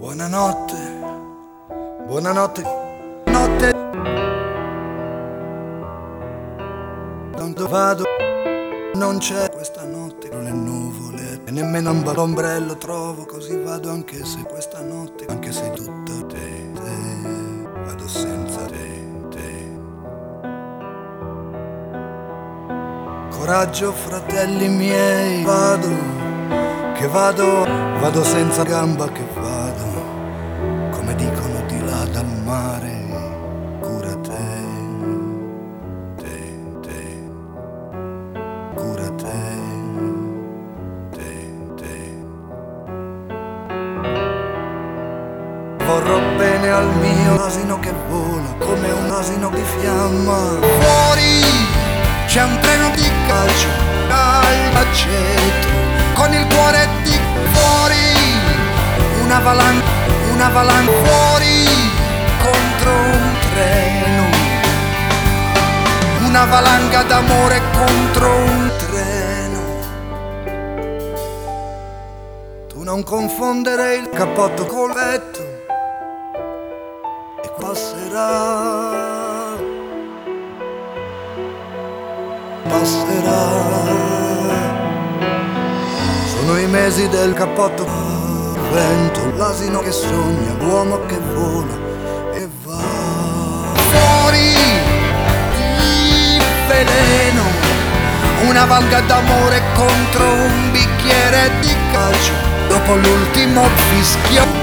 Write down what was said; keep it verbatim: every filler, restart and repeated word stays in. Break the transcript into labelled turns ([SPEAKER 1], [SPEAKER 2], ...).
[SPEAKER 1] Buonanotte, buonanotte, notte. Tanto vado, non c'è questa notte con le nuvole e nemmeno un ombrello trovo, così vado anche se questa notte, anche se tutta te, te, vado senza te, te. Coraggio fratelli miei, vado, che vado, vado senza gamba che vado, come dicono di là dal mare, cura te, te, te, cura te, te, te. Vorrò bene al mio asino che vola, come un asino di fiamma. Fuori c'è un treno di calcio all'aceto, con il cuore di fuori, una valanga, una valanga fuori contro un treno, una valanga d'amore contro un treno. Tu non confondere il cappotto col letto e passerà, passerà. Sono i mesi del cappotto vento, l'asino che sogna, l'uomo che vola e va. Fuori di veleno, una valanga d'amore contro un bicchiere di calcio, dopo l'ultimo fischio.